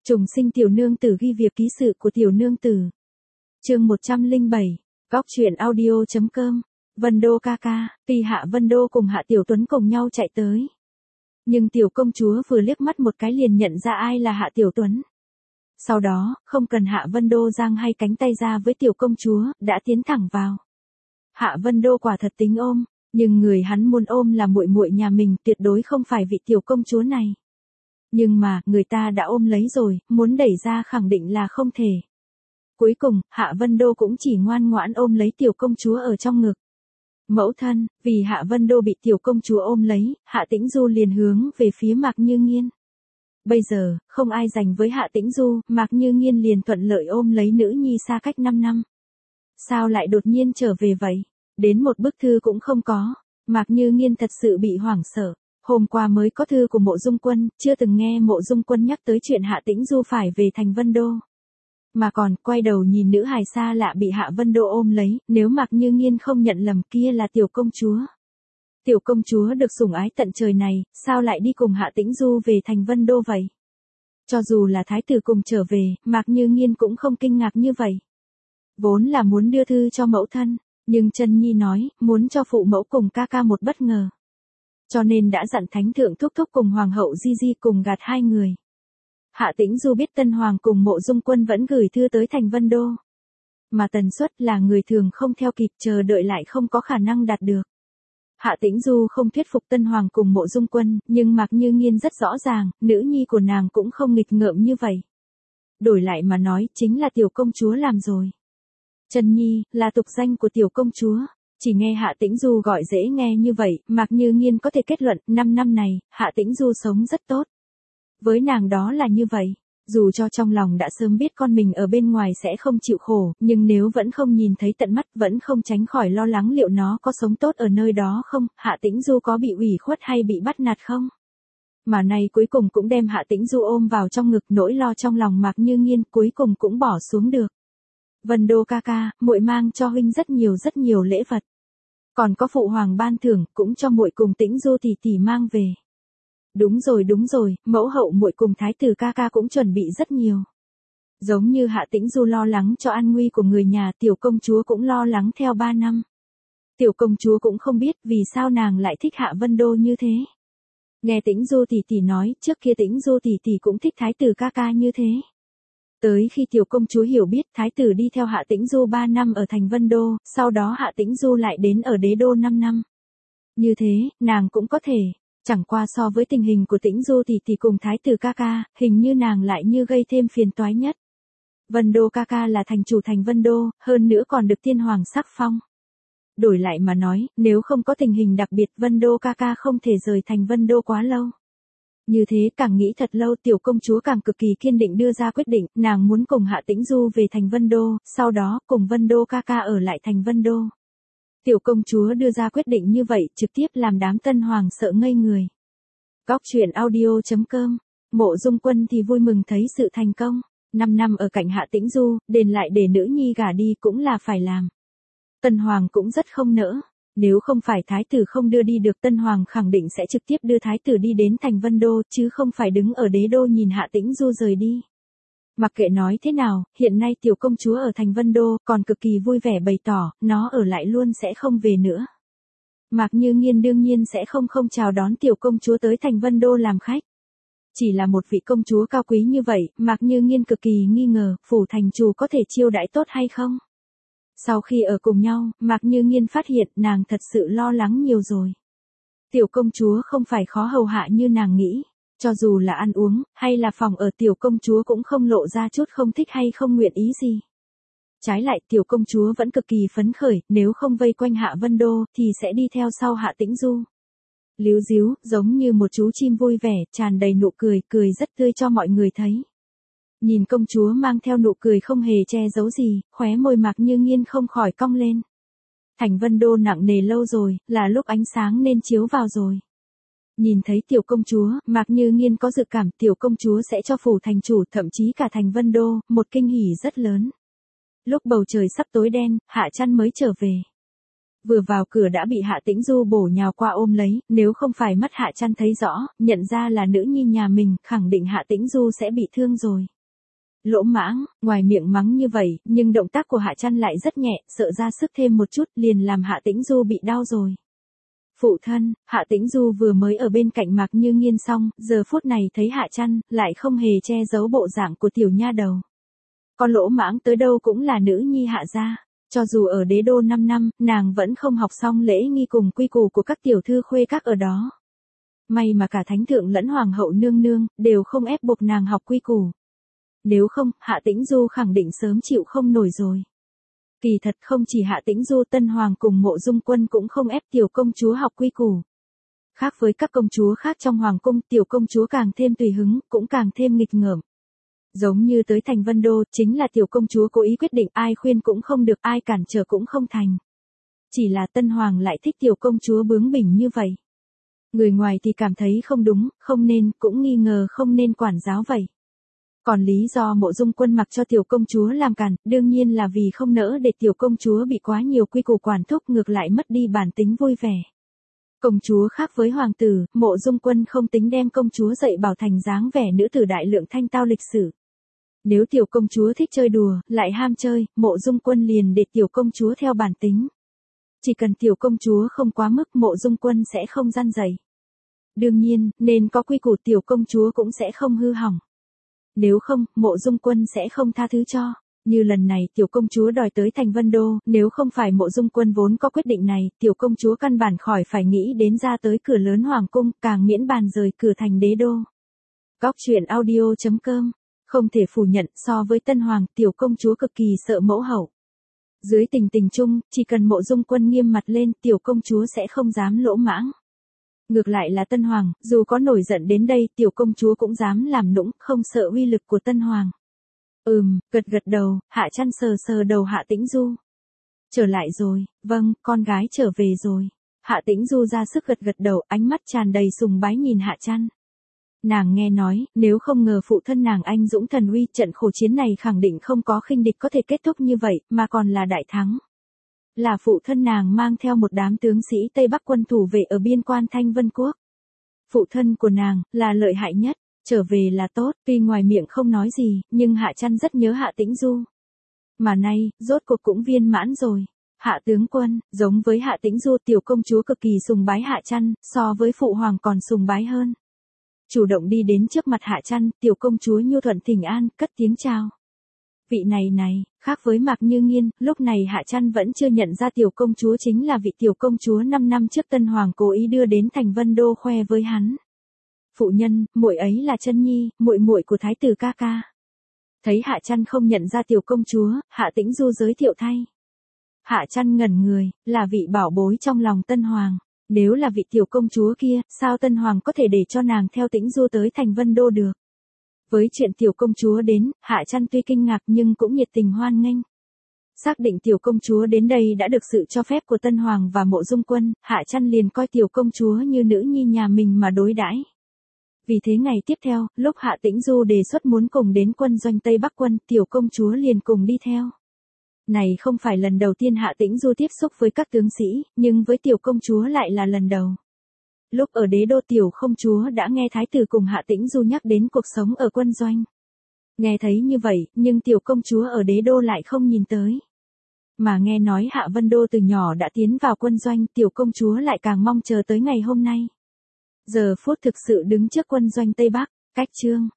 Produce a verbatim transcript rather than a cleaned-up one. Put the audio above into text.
Trùng sinh tiểu nương tử ghi việc ký sự của tiểu nương tử. Chương một trăm lẻ bảy, góc truyện audio.com. Vân Đô ca ca, Phi Hạ Vân Đô cùng Hạ Tiểu Tuấn cùng nhau chạy tới. Nhưng tiểu công chúa vừa liếc mắt một cái liền nhận ra ai là Hạ Tiểu Tuấn. Sau đó, không cần Hạ Vân Đô giang hay cánh tay ra với tiểu công chúa, đã tiến thẳng vào. Hạ Vân Đô quả thật tính ôm, nhưng người hắn muốn ôm là muội muội nhà mình, tuyệt đối không phải vị tiểu công chúa này. Nhưng mà, người ta đã ôm lấy rồi, muốn đẩy ra khẳng định là không thể. Cuối cùng, Hạ Vân Đô cũng chỉ ngoan ngoãn ôm lấy tiểu công chúa ở trong ngực. Mẫu thân, vì Hạ Vân Đô bị tiểu công chúa ôm lấy, Hạ Tĩnh Du liền hướng về phía Mạc Như Nghiên. Bây giờ, không ai giành với Hạ Tĩnh Du, Mạc Như Nghiên liền thuận lợi ôm lấy nữ nhi xa cách năm năm. Sao lại đột nhiên trở về vậy? Đến một bức thư cũng không có. Mạc Như Nghiên thật sự bị hoảng sợ. Hôm qua mới có thư của Mộ Dung Quân, chưa từng nghe Mộ Dung Quân nhắc tới chuyện Hạ Tĩnh Du phải về thành Vân Đô. Mà còn, quay đầu nhìn nữ hài xa lạ bị Hạ Vân Đô ôm lấy, nếu Mạc Như Nghiên không nhận lầm kia là tiểu công chúa. Tiểu công chúa được sủng ái tận trời này, sao lại đi cùng Hạ Tĩnh Du về thành Vân Đô vậy? Cho dù là thái tử cùng trở về, Mạc Như Nghiên cũng không kinh ngạc như vậy. Vốn là muốn đưa thư cho mẫu thân, nhưng Chân Nhi nói, muốn cho phụ mẫu cùng ca ca một bất ngờ. Cho nên đã dặn thánh thượng thúc thúc cùng hoàng hậu Di Di cùng gạt hai người. Hạ Tĩnh Du biết Tân Hoàng cùng Mộ Dung Quân vẫn gửi thư tới thành Vân Đô. Mà tần suất là người thường không theo kịp, chờ đợi lại không có khả năng đạt được. Hạ Tĩnh Du không thuyết phục Tân Hoàng cùng Mộ Dung Quân, nhưng Mạc Như Nghiên rất rõ ràng, nữ nhi của nàng cũng không nghịch ngợm như vậy. Đổi lại mà nói, chính là tiểu công chúa làm rồi. Chân Nhi, là tục danh của tiểu công chúa. Chỉ nghe Hạ Tĩnh Du gọi dễ nghe như vậy, Mạc Như Nghiên có thể kết luận, năm năm này, Hạ Tĩnh Du sống rất tốt. Với nàng đó là như vậy, dù cho trong lòng đã sớm biết con mình ở bên ngoài sẽ không chịu khổ, nhưng nếu vẫn không nhìn thấy tận mắt, vẫn không tránh khỏi lo lắng liệu nó có sống tốt ở nơi đó không, Hạ Tĩnh Du có bị ủy khuất hay bị bắt nạt không. Mà này cuối cùng cũng đem Hạ Tĩnh Du ôm vào trong ngực, nỗi lo trong lòng Mạc Như Nghiên cuối cùng cũng bỏ xuống được. Vân Đô ca ca, muội mang cho huynh rất nhiều rất nhiều lễ vật. Còn có phụ hoàng ban thưởng, cũng cho muội cùng Tĩnh Du tỷ tỷ mang về. Đúng rồi đúng rồi, mẫu hậu muội cùng thái tử ca ca cũng chuẩn bị rất nhiều. Giống như Hạ Tĩnh Du lo lắng cho an nguy của người nhà, tiểu công chúa cũng lo lắng theo ba năm. Tiểu công chúa cũng không biết vì sao nàng lại thích Hạ Vân Đô như thế. Nghe Tĩnh Du tỷ tỷ nói, trước kia Tĩnh Du tỷ tỷ cũng thích thái tử ca ca như thế. Tới khi tiểu công chúa hiểu biết thái tử đi theo Hạ Tĩnh Du ba năm ở thành Vân Đô, sau đó Hạ Tĩnh Du lại đến ở đế đô năm năm. Như thế, nàng cũng có thể, chẳng qua so với tình hình của Tĩnh Du tỷ tỷ cùng thái tử ca ca, hình như nàng lại như gây thêm phiền toái nhất. Vân Đô ca ca là thành chủ thành Vân Đô, hơn nữa còn được tiên hoàng sắc phong. Đổi lại mà nói, nếu không có tình hình đặc biệt Vân Đô ca ca không thể rời thành Vân Đô quá lâu. Như thế càng nghĩ thật lâu tiểu công chúa càng cực kỳ kiên định đưa ra quyết định, nàng muốn cùng Hạ Tĩnh Du về thành Vân Đô, sau đó cùng Vân Đô ca ca ở lại thành Vân Đô. Tiểu công chúa đưa ra quyết định như vậy trực tiếp làm đám Tân Hoàng sợ ngây người. Góc truyện audio.com. Mộ Dung Quân thì vui mừng thấy sự thành công. Năm năm ở cạnh Hạ Tĩnh Du, đền lại để nữ nhi gả đi cũng là phải làm. Tân Hoàng cũng rất không nỡ. Nếu không phải thái tử không đưa đi được Tân Hoàng khẳng định sẽ trực tiếp đưa thái tử đi đến thành Vân Đô, chứ không phải đứng ở đế đô nhìn Hạ Tĩnh Du rời đi. Mặc kệ nói thế nào, hiện nay tiểu công chúa ở thành Vân Đô còn cực kỳ vui vẻ bày tỏ, nó ở lại luôn sẽ không về nữa. Mạc Như Nghiên đương nhiên sẽ không không chào đón tiểu công chúa tới thành Vân Đô làm khách. Chỉ là một vị công chúa cao quý như vậy, Mạc Như Nghiên cực kỳ nghi ngờ, phủ thành chủ có thể chiêu đãi tốt hay không? Sau khi ở cùng nhau, Mạc Như Nghiên phát hiện nàng thật sự lo lắng nhiều rồi. Tiểu công chúa không phải khó hầu hạ như nàng nghĩ. Cho dù là ăn uống, hay là phòng ở tiểu công chúa cũng không lộ ra chút không thích hay không nguyện ý gì. Trái lại tiểu công chúa vẫn cực kỳ phấn khởi, nếu không vây quanh Hạ Vân Đô, thì sẽ đi theo sau Hạ Tĩnh Du. Líu díu, giống như một chú chim vui vẻ, tràn đầy nụ cười, cười rất tươi cho mọi người thấy. Nhìn công chúa mang theo nụ cười không hề che giấu gì, khóe môi Mạc Như Nghiên không khỏi cong lên. Thành Vân Đô nặng nề lâu rồi, là lúc ánh sáng nên chiếu vào rồi. Nhìn thấy tiểu công chúa, Mạc Như Nghiên có dự cảm tiểu công chúa sẽ cho phủ thành chủ, thậm chí cả thành Vân Đô, một kinh hỉ rất lớn. Lúc bầu trời sắp tối đen, Hạ Chăn mới trở về. Vừa vào cửa đã bị Hạ Tĩnh Du bổ nhào qua ôm lấy, nếu không phải mắt Hạ Chăn thấy rõ, nhận ra là nữ nhi nhà mình, khẳng định Hạ Tĩnh Du sẽ bị thương rồi. lỗ mãng, ngoài miệng mắng như vậy, nhưng động tác của Hạ Trăn lại rất nhẹ, sợ ra sức thêm một chút liền làm Hạ Tĩnh Du bị đau rồi. Phụ thân, Hạ Tĩnh Du vừa mới ở bên cạnh Mạc Như Nghiên xong, giờ phút này thấy Hạ Trăn, lại không hề che giấu bộ dạng của tiểu nha đầu. Con lỗ mãng tới đâu cũng là nữ nhi Hạ gia. Cho dù ở đế đô năm năm, nàng vẫn không học xong lễ nghi cùng quy củ của các tiểu thư khuê các ở đó. May mà cả thánh thượng lẫn hoàng hậu nương nương, đều không ép buộc nàng học quy củ. Nếu không, Hạ Tĩnh Du khẳng định sớm chịu không nổi rồi. Kỳ thật không chỉ Hạ Tĩnh Du, Tân Hoàng cùng Mộ Dung Quân cũng không ép tiểu công chúa học quy củ. Khác với các công chúa khác trong hoàng cung, tiểu công chúa càng thêm tùy hứng, cũng càng thêm nghịch ngợm. Giống như tới thành Vân Đô, chính là tiểu công chúa cố ý quyết định, ai khuyên cũng không được, ai cản trở cũng không thành. Chỉ là Tân Hoàng lại thích tiểu công chúa bướng bỉnh như vậy. Người ngoài thì cảm thấy không đúng, không nên, cũng nghi ngờ không nên quản giáo vậy. Còn lý do Mộ Dung Quân mặc cho tiểu công chúa làm cản, đương nhiên là vì không nỡ để tiểu công chúa bị quá nhiều quy củ quản thúc, ngược lại mất đi bản tính vui vẻ. Công chúa khác với hoàng tử, Mộ Dung Quân không tính đem công chúa dạy bảo thành dáng vẻ nữ tử đại lượng thanh tao lịch sử. Nếu tiểu công chúa thích chơi đùa, lại ham chơi, Mộ Dung Quân liền để tiểu công chúa theo bản tính. Chỉ cần tiểu công chúa không quá mức, Mộ Dung Quân sẽ không gian dạy. Đương nhiên, nên có quy củ, tiểu công chúa cũng sẽ không hư hỏng. Nếu không, Mộ Dung Quân sẽ không tha thứ cho. Như lần này tiểu công chúa đòi tới thành Vân Đô, nếu không phải Mộ Dung Quân vốn có quyết định này, tiểu công chúa căn bản khỏi phải nghĩ đến ra tới cửa lớn hoàng cung, càng miễn bàn rời cửa thành đế đô. Góc truyện audio chấm com. Không thể phủ nhận, so với Tân Hoàng, tiểu công chúa cực kỳ sợ mẫu hậu. Dưới tình tình chung, chỉ cần Mộ Dung Quân nghiêm mặt lên, tiểu công chúa sẽ không dám lỗ mãng. Ngược lại là Tân Hoàng, dù có nổi giận đến đây, tiểu công chúa cũng dám làm nũng, không sợ uy lực của Tân Hoàng. Ừm, gật gật đầu, Hạ Trăn sờ sờ đầu Hạ Tĩnh Du. Trở lại rồi, vâng, con gái trở về rồi. Hạ Tĩnh Du ra sức gật gật đầu, ánh mắt tràn đầy sùng bái nhìn Hạ Trăn. Nàng nghe nói, nếu không ngờ phụ thân nàng anh dũng thần uy, trận khổ chiến này khẳng định không có khinh địch có thể kết thúc như vậy, mà còn là đại thắng. Là phụ thân nàng mang theo một đám tướng sĩ Tây Bắc quân thủ vệ ở biên quan Thanh Vân Quốc. Phụ thân của nàng, là lợi hại nhất, trở về là tốt, tuy ngoài miệng không nói gì, nhưng Hạ Trăn rất nhớ Hạ Tĩnh Du. Mà nay, rốt cuộc cũng viên mãn rồi. Hạ tướng quân, giống với Hạ Tĩnh Du, tiểu công chúa cực kỳ sùng bái Hạ Trăn, so với phụ hoàng còn sùng bái hơn. Chủ động đi đến trước mặt Hạ Trăn, tiểu công chúa nhu thuận thỉnh an, cất tiếng chào. Vị này này, khác với Mạc Như Nghiên, lúc này Hạ Trăn vẫn chưa nhận ra tiểu công chúa chính là vị tiểu công chúa năm năm trước Tân Hoàng cố ý đưa đến thành Vân Đô khoe với hắn. Phụ nhân, muội ấy là Trân Nhi, muội muội của thái tử ca ca. Thấy Hạ Trăn không nhận ra tiểu công chúa, Hạ Tĩnh Du giới thiệu thay. Hạ Trăn ngẩn người, là vị bảo bối trong lòng Tân Hoàng. Nếu là vị tiểu công chúa kia, sao Tân Hoàng có thể để cho nàng theo Tĩnh Du tới thành Vân Đô được? Với chuyện tiểu công chúa đến, Hạ Trăn tuy kinh ngạc nhưng cũng nhiệt tình hoan nghênh. Xác định tiểu công chúa đến đây đã được sự cho phép của Tân Hoàng và Mộ Dung Quân, Hạ Trăn liền coi tiểu công chúa như nữ nhi nhà mình mà đối đãi. Vì thế ngày tiếp theo, lúc Hạ Tĩnh Du đề xuất muốn cùng đến quân doanh Tây Bắc quân, tiểu công chúa liền cùng đi theo. Này không phải lần đầu tiên Hạ Tĩnh Du tiếp xúc với các tướng sĩ, nhưng với tiểu công chúa lại là lần đầu. Lúc ở đế đô, tiểu công chúa đã nghe thái tử cùng Hạ Tĩnh Du nhắc đến cuộc sống ở quân doanh. Nghe thấy như vậy, nhưng tiểu công chúa ở đế đô lại không nhìn tới. Mà nghe nói Hạ Vân Đô từ nhỏ đã tiến vào quân doanh, tiểu công chúa lại càng mong chờ tới ngày hôm nay. Giờ phút thực sự đứng trước quân doanh Tây Bắc, cách chương.